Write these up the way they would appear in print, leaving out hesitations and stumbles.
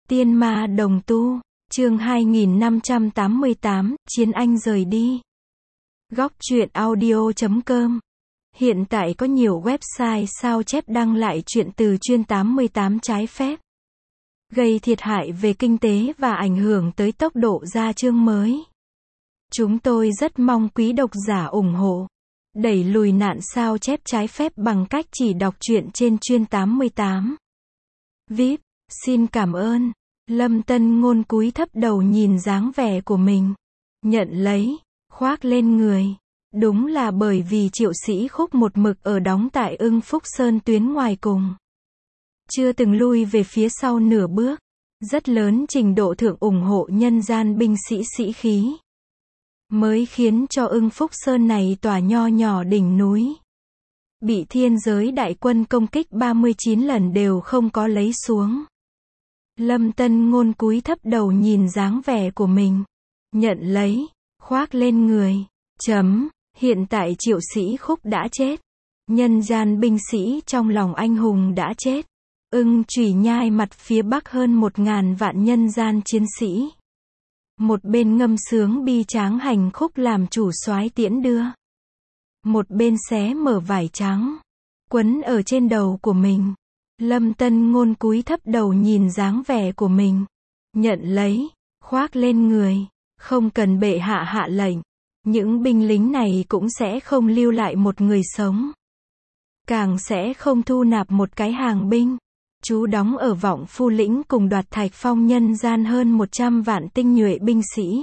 Tiên ma đồng tu, chương 2588, Chiến Anh rời đi. Góc truyện audio.com. Hiện tại có nhiều website sao chép đăng lại truyện từ chuyên 88 trái phép, gây thiệt hại về kinh tế và ảnh hưởng tới tốc độ ra chương mới. Chúng tôi rất mong quý độc giả ủng hộ, đẩy lùi nạn sao chép trái phép bằng cách chỉ đọc truyện trên chuyên 88. VIP, xin cảm ơn. Lâm Tân Ngôn cúi thấp đầu nhìn dáng vẻ của mình, nhận lấy, khoác lên người. Đúng là bởi vì Triệu Sĩ Khúc một mực ở đóng tại Ưng Phúc Sơn tuyến ngoài cùng, chưa từng lui về phía sau nửa bước, rất lớn trình độ thượng ủng hộ nhân gian binh sĩ sĩ khí, mới khiến cho Ưng Phúc Sơn này tòa nho nhỏ đỉnh núi, bị thiên giới đại quân công kích 39 lần đều không có lấy xuống. Lâm Tân Ngôn cúi thấp đầu nhìn dáng vẻ của mình, nhận lấy, khoác lên người. Hiện tại Triệu Sĩ Khúc đã chết, nhân gian binh sĩ trong lòng anh hùng đã chết. Ưng Chủy Nhai mặt phía bắc hơn 1000 vạn nhân gian chiến sĩ, một bên ngâm sướng bi tráng hành khúc làm chủ soái tiễn đưa, một bên xé mở vải trắng quấn ở trên đầu của mình. Lâm Tân Ngôn cúi thấp đầu nhìn dáng vẻ của mình, nhận lấy, khoác lên người. Không cần bệ hạ hạ lệnh, những binh lính này cũng sẽ không lưu lại một người sống, càng sẽ không thu nạp một cái hàng binh. Chú đóng ở Vọng Phu Lĩnh cùng Đoạt Thạch Phong nhân gian hơn 100 vạn tinh nhuệ binh sĩ,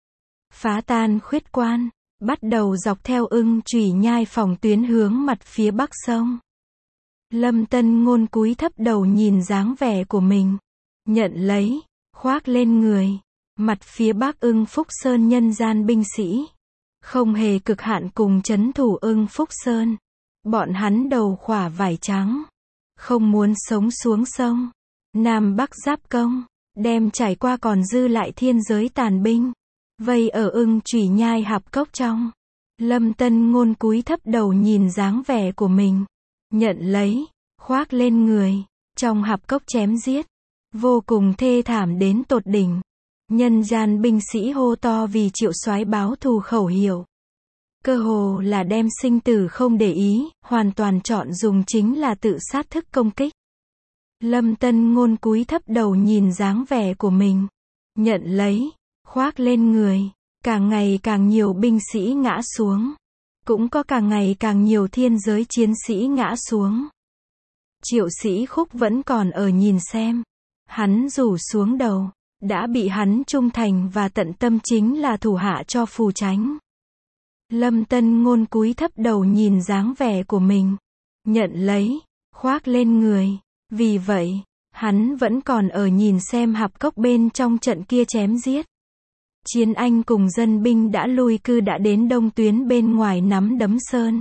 phá tan khuyết quan, bắt đầu dọc theo Ưng Chủy Nhai phòng tuyến hướng mặt phía bắc sông. Lâm Tân Ngôn cúi thấp đầu nhìn dáng vẻ của mình, nhận lấy, khoác lên người. Mặt phía bắc Ưng Phúc Sơn nhân gian binh sĩ, không hề cực hạn cùng trấn thủ Ưng Phúc Sơn. Bọn hắn đầu khỏa vải trắng, không muốn sống xuống sông Nam Bắc giáp công, đem trải qua còn dư lại thiên giới tàn binh, vây ở Ưng Chủy Nhai hạp cốc trong. Lâm Tân Ngôn cúi thấp đầu nhìn dáng vẻ của mình, nhận lấy, khoác lên người. Trong hạp cốc chém giết, vô cùng thê thảm đến tột đỉnh. Nhân gian binh sĩ hô to vì Triệu soái báo thù khẩu hiệu, cơ hồ là đem sinh tử không để ý, hoàn toàn chọn dùng chính là tự sát thức công kích. Lâm Tân Ngôn cúi thấp đầu nhìn dáng vẻ của mình, nhận lấy, khoác lên người. Càng ngày càng nhiều binh sĩ ngã xuống, cũng có càng ngày càng nhiều thiên giới chiến sĩ ngã xuống. Triệu Sĩ Khúc vẫn còn ở nhìn xem, hắn rủ xuống đầu, đã bị hắn trung thành và tận tâm chính là thủ hạ cho Phù Chánh. Lâm Tân Ngôn cúi thấp đầu nhìn dáng vẻ của mình, nhận lấy, khoác lên người. Vì vậy, hắn vẫn còn ở nhìn xem hạp cốc bên trong trận kia chém giết. Chiến Anh cùng dân binh đã lui cư đã đến đông tuyến bên ngoài nắm đấm sơn.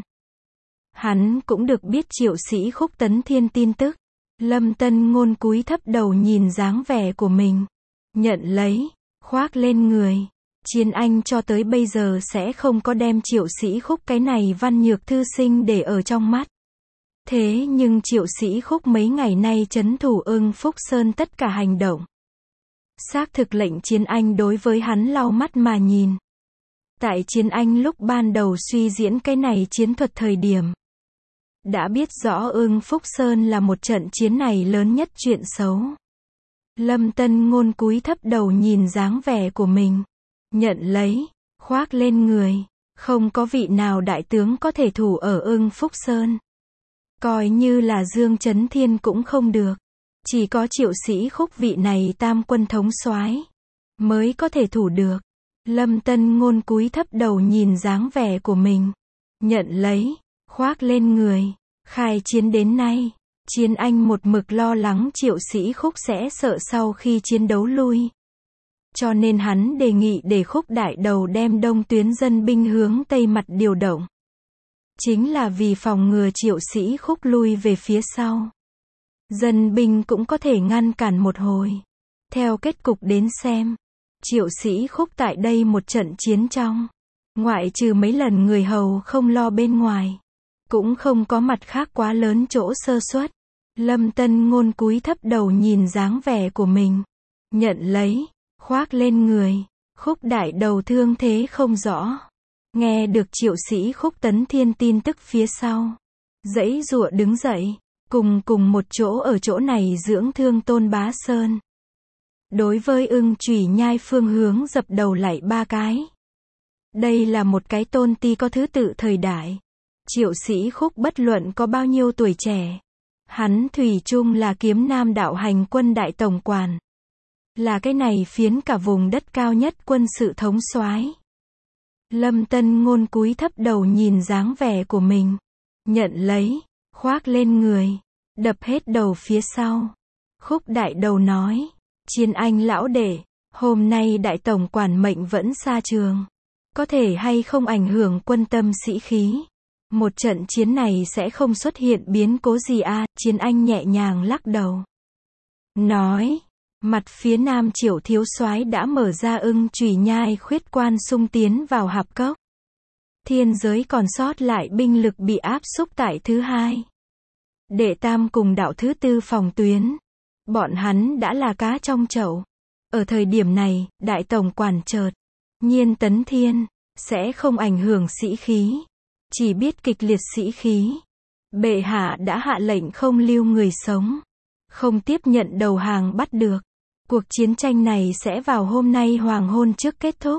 Hắn cũng được biết Triệu Sĩ Khúc tấn thiên tin tức. Lâm Tân Ngôn cúi thấp đầu nhìn dáng vẻ của mình, nhận lấy, khoác lên người. Chiến Anh cho tới bây giờ sẽ không có đem Triệu Sĩ Khúc cái này văn nhược thư sinh để ở trong mắt. Thế nhưng Triệu Sĩ Khúc mấy ngày nay trấn thủ Ưng Phúc Sơn tất cả hành động, xác thực lệnh Chiến Anh đối với hắn lau mắt mà nhìn. Tại Chiến Anh lúc ban đầu suy diễn cái này chiến thuật thời điểm, đã biết rõ Ưng Phúc Sơn là một trận chiến này lớn nhất chuyện xấu. Lâm Tân Ngôn cúi thấp đầu nhìn dáng vẻ của mình, nhận lấy, khoác lên người. Không có vị nào đại tướng có thể thủ ở Ưng Phúc Sơn, coi như là Dương Chấn Thiên cũng không được. Chỉ có Triệu Sĩ Khúc vị này tam quân thống soái mới có thể thủ được. Lâm Tân Ngôn cúi thấp đầu nhìn dáng vẻ của mình, nhận lấy, khoác lên người. Khai chiến đến nay, Chiến Anh một mực lo lắng Triệu Sĩ Khúc sẽ sợ sau khi chiến đấu lui, cho nên hắn đề nghị để Khúc đại đầu đem đông tuyến dân binh hướng tây mặt điều động, chính là vì phòng ngừa Triệu Sĩ Khúc lui về phía sau, dân binh cũng có thể ngăn cản một hồi. Theo kết cục đến xem, Triệu Sĩ Khúc tại đây một trận chiến trong, ngoại trừ mấy lần người hầu không lo bên ngoài, cũng không có mặt khác quá lớn chỗ sơ suất. Lâm Tân Ngôn cúi thấp đầu nhìn dáng vẻ của mình, nhận lấy, khoác lên người. Khúc Đại Đầu thương thế không rõ. Nghe được Triệu Sĩ Khúc Tấn Thiên tin tức phía sau. Giãy giụa đứng dậy, cùng một chỗ ở chỗ này dưỡng thương Tôn Bá Sơn. Đối với Ưng Chủy Nhai phương hướng dập đầu lạy 3 cái. Đây là một cái tôn ti có thứ tự thời đại. Triệu Sĩ Khúc bất luận có bao nhiêu tuổi trẻ. Hắn thủy chung là Kiếm Nam đạo hành quân đại tổng quản. Là cái này phiến cả vùng đất cao nhất quân sự thống soái. Lâm Tân Ngôn cúi thấp đầu nhìn dáng vẻ của mình. Nhận lấy, khoác lên người, đập hết đầu phía sau. Khúc Đại Đầu nói, Chiên Anh lão đệ, hôm nay đại tổng quản mệnh vẫn xa trường. Có thể hay không ảnh hưởng quân tâm sĩ khí. Một trận chiến này sẽ không xuất hiện biến cố gì à, Chiên Anh nhẹ nhàng lắc đầu. Nói, mặt phía nam Triệu thiếu soái đã mở ra Ưng Chủy Nhai khuyết quan xung tiến vào hạp cốc. Thiên giới còn sót lại binh lực bị áp xúc tại thứ 2. Đệ tam cùng đạo thứ 4 phòng tuyến. Bọn hắn đã là cá trong chậu. Ở thời điểm này, đại tổng quản chợt nhiên tấn thiên, sẽ không ảnh hưởng sĩ khí. Chỉ biết kịch liệt sĩ khí. Bệ hạ đã hạ lệnh không lưu người sống. Không tiếp nhận đầu hàng bắt được. Cuộc chiến tranh này sẽ vào hôm nay hoàng hôn trước kết thúc.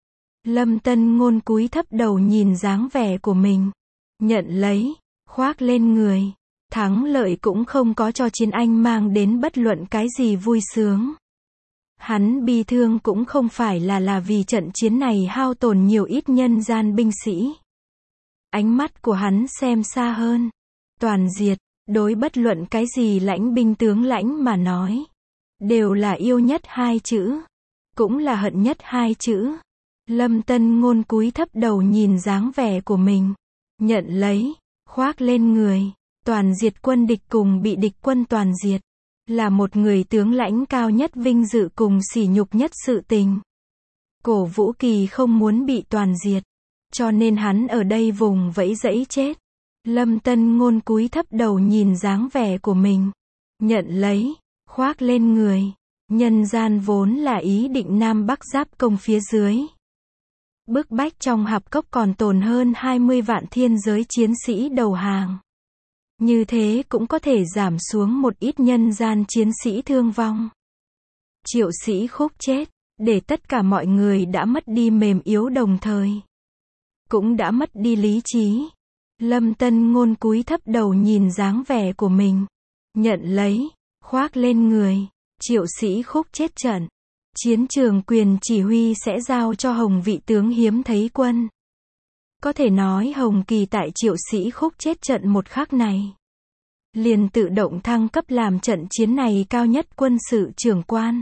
Lâm Tân Ngôn cúi thấp đầu nhìn dáng vẻ của mình. Nhận lấy, khoác lên người. Thắng lợi cũng không có cho Chiên Anh mang đến bất luận cái gì vui sướng. Hắn bi thương cũng không phải là vì trận chiến này hao tổn nhiều ít nhân gian binh sĩ. Ánh mắt của hắn xem xa hơn. Toàn diệt, đối bất luận cái gì lãnh binh tướng lãnh mà nói. Đều là yêu nhất 2 chữ. Cũng là hận nhất 2 chữ. Lâm Tân Ngôn cúi thấp đầu nhìn dáng vẻ của mình. Nhận lấy, khoác lên người. Toàn diệt quân địch cùng bị địch quân toàn diệt. Là một người tướng lãnh cao nhất vinh dự cùng sỉ nhục nhất sự tình. Cổ Vũ Kỳ không muốn bị toàn diệt. Cho nên hắn ở đây vùng vẫy dẫy chết. Lâm Tân Ngôn cúi thấp đầu nhìn dáng vẻ của mình. Nhận lấy, khoác lên người. Nhân gian vốn là ý định Nam Bắc giáp công phía dưới. Bức bách trong hạp cốc còn tồn hơn 20 vạn thiên giới chiến sĩ đầu hàng. Như thế cũng có thể giảm xuống một ít nhân gian chiến sĩ thương vong. Triệu Sĩ Khúc chết, để tất cả mọi người đã mất đi mềm yếu đồng thời. Cũng đã mất đi lý trí. Lâm Tân Ngôn cúi thấp đầu nhìn dáng vẻ của mình. Nhận lấy, khoác lên người. Triệu Sĩ Khúc chết trận. Chiến trường quyền chỉ huy sẽ giao cho Hồng vị tướng hiếm thấy quân. Có thể nói Hồng Kỳ tại Triệu Sĩ Khúc chết trận một khắc này. Liền tự động thăng cấp làm trận chiến này cao nhất quân sự trưởng quan.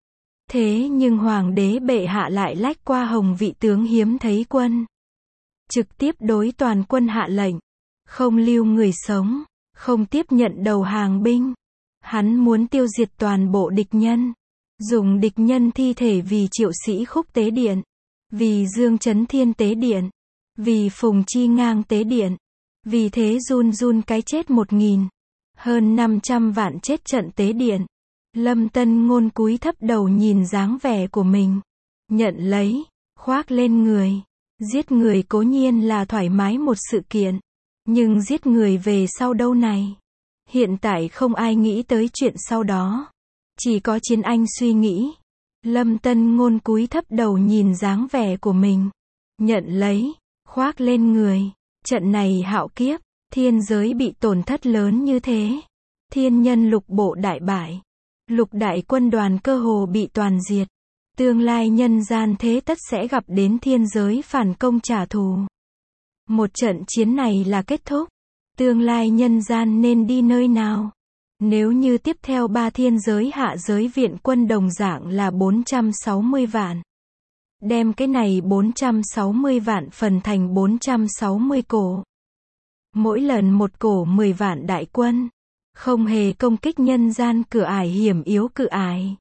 Thế nhưng Hoàng đế bệ hạ lại lách qua Hồng vị tướng hiếm thấy quân. Trực tiếp đối toàn quân hạ lệnh. Không lưu người sống. Không tiếp nhận đầu hàng binh. Hắn muốn tiêu diệt toàn bộ địch nhân. Dùng địch nhân thi thể vì Triệu Sĩ Khúc tế điện. Vì Dương Chấn Thiên tế điện. Vì Phùng Chi Ngang tế điện. Vì thế run cái chết 1000. Hơn 500 vạn chết trận tế điện. Lâm Tân Ngôn cúi thấp đầu nhìn dáng vẻ của mình. Nhận lấy, khoác lên người. Giết người cố nhiên là thoải mái một sự kiện. Nhưng giết người về sau đâu này? Hiện tại không ai nghĩ tới chuyện sau đó. Chỉ có Chiên Anh suy nghĩ. Lâm Tân Ngôn cúi thấp đầu nhìn dáng vẻ của mình. Nhận lấy, khoác lên người. Trận này hạo kiếp, thiên giới bị tổn thất lớn như thế. Thiên nhân lục bộ đại bại. Lục đại quân đoàn cơ hồ bị toàn diệt. Tương lai nhân gian thế tất sẽ gặp đến thiên giới phản công trả thù. Một trận chiến này là kết thúc. Tương lai nhân gian nên đi nơi nào? Nếu như tiếp theo 3 thiên giới hạ giới viện quân đồng dạng là 460 vạn. Đem cái này 460 vạn phần thành 460 cổ. Mỗi lần một cổ 10 vạn đại quân. Không hề công kích nhân gian cửa ải hiểm yếu cự ải.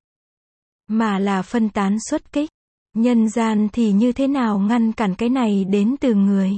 Mà là phân tán xuất kích. Nhân gian thì như thế nào ngăn cản cái này đến từ người?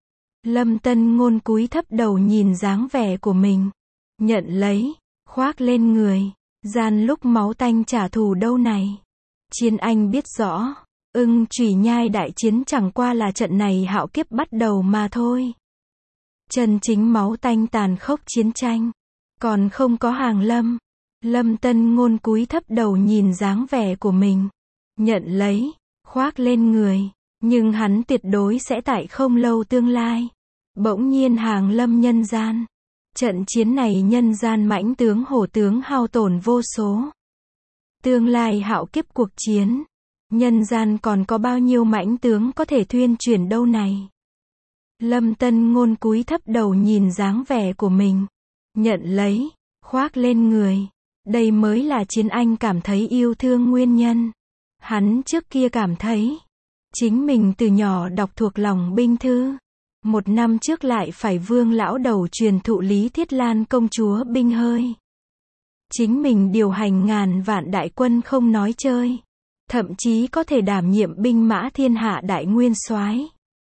Lâm Tân Ngôn cúi thấp đầu nhìn dáng vẻ của mình. Nhận lấy, khoác lên người. Gian lúc máu tanh trả thù đâu này. Chiến Anh biết rõ, Ưng Chủy Nhai đại chiến chẳng qua là trận này hạo kiếp bắt đầu mà thôi. Chân chính máu tanh tàn khốc chiến tranh, còn không có hàng lâm. Lâm Tân Ngôn cúi thấp đầu nhìn dáng vẻ của mình, nhận lấy, khoác lên người, nhưng hắn tuyệt đối sẽ tại không lâu tương lai. Bỗng nhiên hàng lâm nhân gian. Trận chiến này nhân gian mãnh tướng hổ tướng hao tổn vô số. Tương lai hạo kiếp cuộc chiến, nhân gian còn có bao nhiêu mãnh tướng có thể thuyên chuyển đâu này. Lâm Tân Ngôn cúi thấp đầu nhìn dáng vẻ của mình, nhận lấy, khoác lên người. Đây mới là Chiến Anh cảm thấy yêu thương nguyên nhân. Hắn trước kia cảm thấy, chính mình từ nhỏ đọc thuộc lòng binh thư. 1 năm trước lại phải Vương lão đầu truyền thụ Lý Thiết Lan công chúa binh hơi. Chính mình điều hành ngàn vạn đại quân không nói chơi. Thậm chí có thể đảm nhiệm binh mã thiên hạ đại nguyên soái.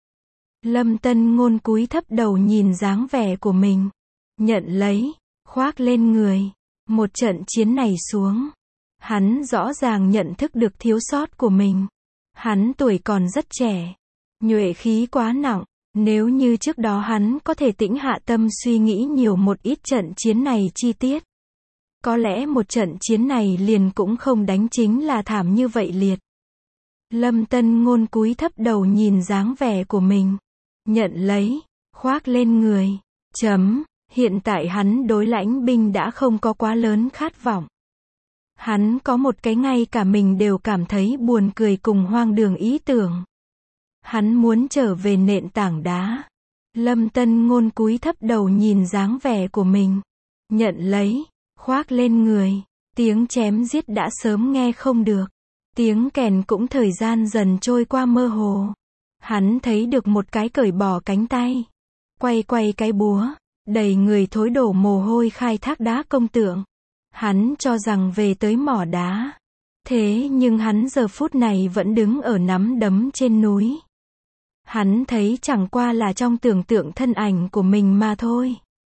Lâm Tân Ngôn cúi thấp đầu nhìn dáng vẻ của mình, nhận lấy, khoác lên người. Một trận chiến này xuống, hắn rõ ràng nhận thức được thiếu sót của mình. Hắn tuổi còn rất trẻ, nhuệ khí quá nặng. Nếu như trước đó hắn có thể tĩnh hạ tâm suy nghĩ nhiều một ít trận chiến này chi tiết, có lẽ một trận chiến này liền cũng không đánh chính là thảm như vậy liệt. Lâm Tân Ngôn cúi thấp đầu nhìn dáng vẻ của mình, nhận lấy, khoác lên người. Hiện tại hắn đối lãnh binh đã không có quá lớn khát vọng. Hắn có một cái ngay cả mình đều cảm thấy buồn cười cùng hoang đường ý tưởng. Hắn muốn trở về nện tảng đá. Lâm Tân Ngôn cúi thấp đầu nhìn dáng vẻ của mình, nhận lấy, khoác lên người. Tiếng chém giết đã sớm nghe không được. Tiếng kèn cũng thời gian dần trôi qua mơ hồ. Hắn thấy được một cái cởi bỏ cánh tay, quay cái búa, đầy người thối đổ mồ hôi khai thác đá công tượng. Hắn cho rằng về tới mỏ đá. Thế nhưng hắn giờ phút này vẫn đứng ở nắm đấm trên núi. Hắn thấy chẳng qua là trong tưởng tượng thân ảnh của mình mà thôi.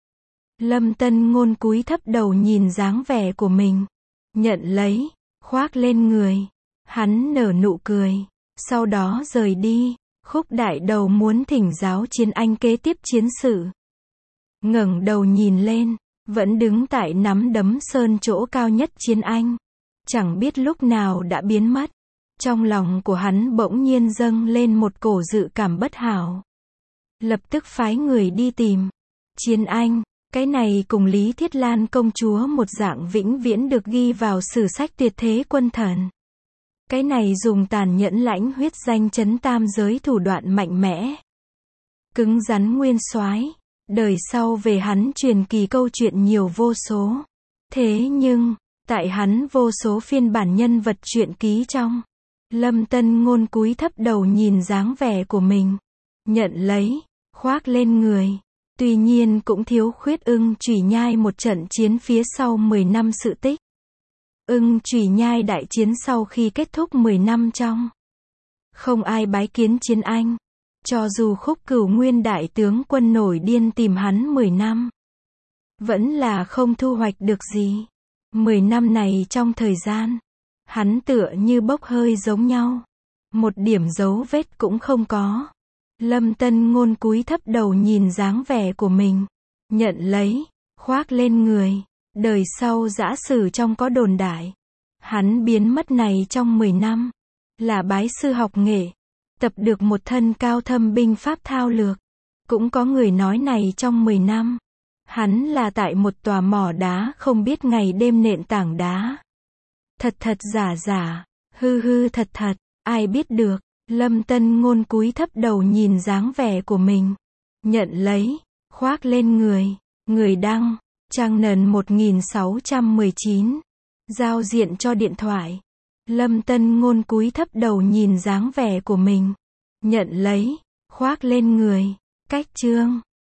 Lâm Tân Ngôn cúi thấp đầu nhìn dáng vẻ của mình, nhận lấy, khoác lên người. Hắn nở nụ cười, sau đó rời đi. Khúc Đại Đầu muốn thỉnh giáo Chiến Anh kế tiếp chiến sự. Ngẩng đầu nhìn lên, vẫn đứng tại nắm đấm sơn chỗ cao nhất Chiến Anh, chẳng biết lúc nào đã biến mất. Trong lòng của hắn bỗng nhiên dâng lên một cổ dự cảm bất hảo. Lập tức phái người đi tìm Chiến Anh. Cái này cùng Lý Thiết Lan công chúa một dạng vĩnh viễn được ghi vào sử sách tuyệt thế quân thần. Cái này dùng tàn nhẫn lãnh huyết danh chấn tam giới thủ đoạn mạnh mẽ, cứng rắn nguyên soái. Đời sau về hắn truyền kỳ câu chuyện nhiều vô số. Thế nhưng, tại hắn vô số phiên bản nhân vật truyện ký trong, Lâm Tân Ngôn cúi thấp đầu nhìn dáng vẻ của mình, nhận lấy, khoác lên người. Tuy nhiên cũng thiếu khuyết Ưng Chủy Nhai một trận chiến phía sau 10 năm sự tích. Ưng Chủy Nhai đại chiến sau khi kết thúc 10 năm trong, không ai bái kiến Chiến Anh. Cho dù Khúc Cửu Nguyên đại tướng quân nổi điên tìm hắn 10 năm, vẫn là không thu hoạch được gì. 10 năm này trong thời gian, hắn tựa như bốc hơi giống nhau. Một điểm dấu vết cũng không có. Lâm Tân Ngôn cúi thấp đầu nhìn dáng vẻ của mình, nhận lấy, khoác lên người. Đời sau dã sử trong có đồn đại, hắn biến mất này trong 10 năm, là bái sư học nghệ, tập được một thân cao thâm binh pháp thao lược. Cũng có người nói này trong 10 năm, hắn là tại một tòa mỏ đá không biết ngày đêm nện tảng đá. Thật thật giả giả, hư hư thật thật, ai biết được. Lâm Tân Ngôn cúi thấp đầu nhìn dáng vẻ của mình, nhận lấy, khoác lên người. Người đăng, trang nền 1619. Giao diện cho điện thoại. Lâm Tân Ngôn cúi thấp đầu nhìn dáng vẻ của mình, nhận lấy, khoác lên người. Cách chương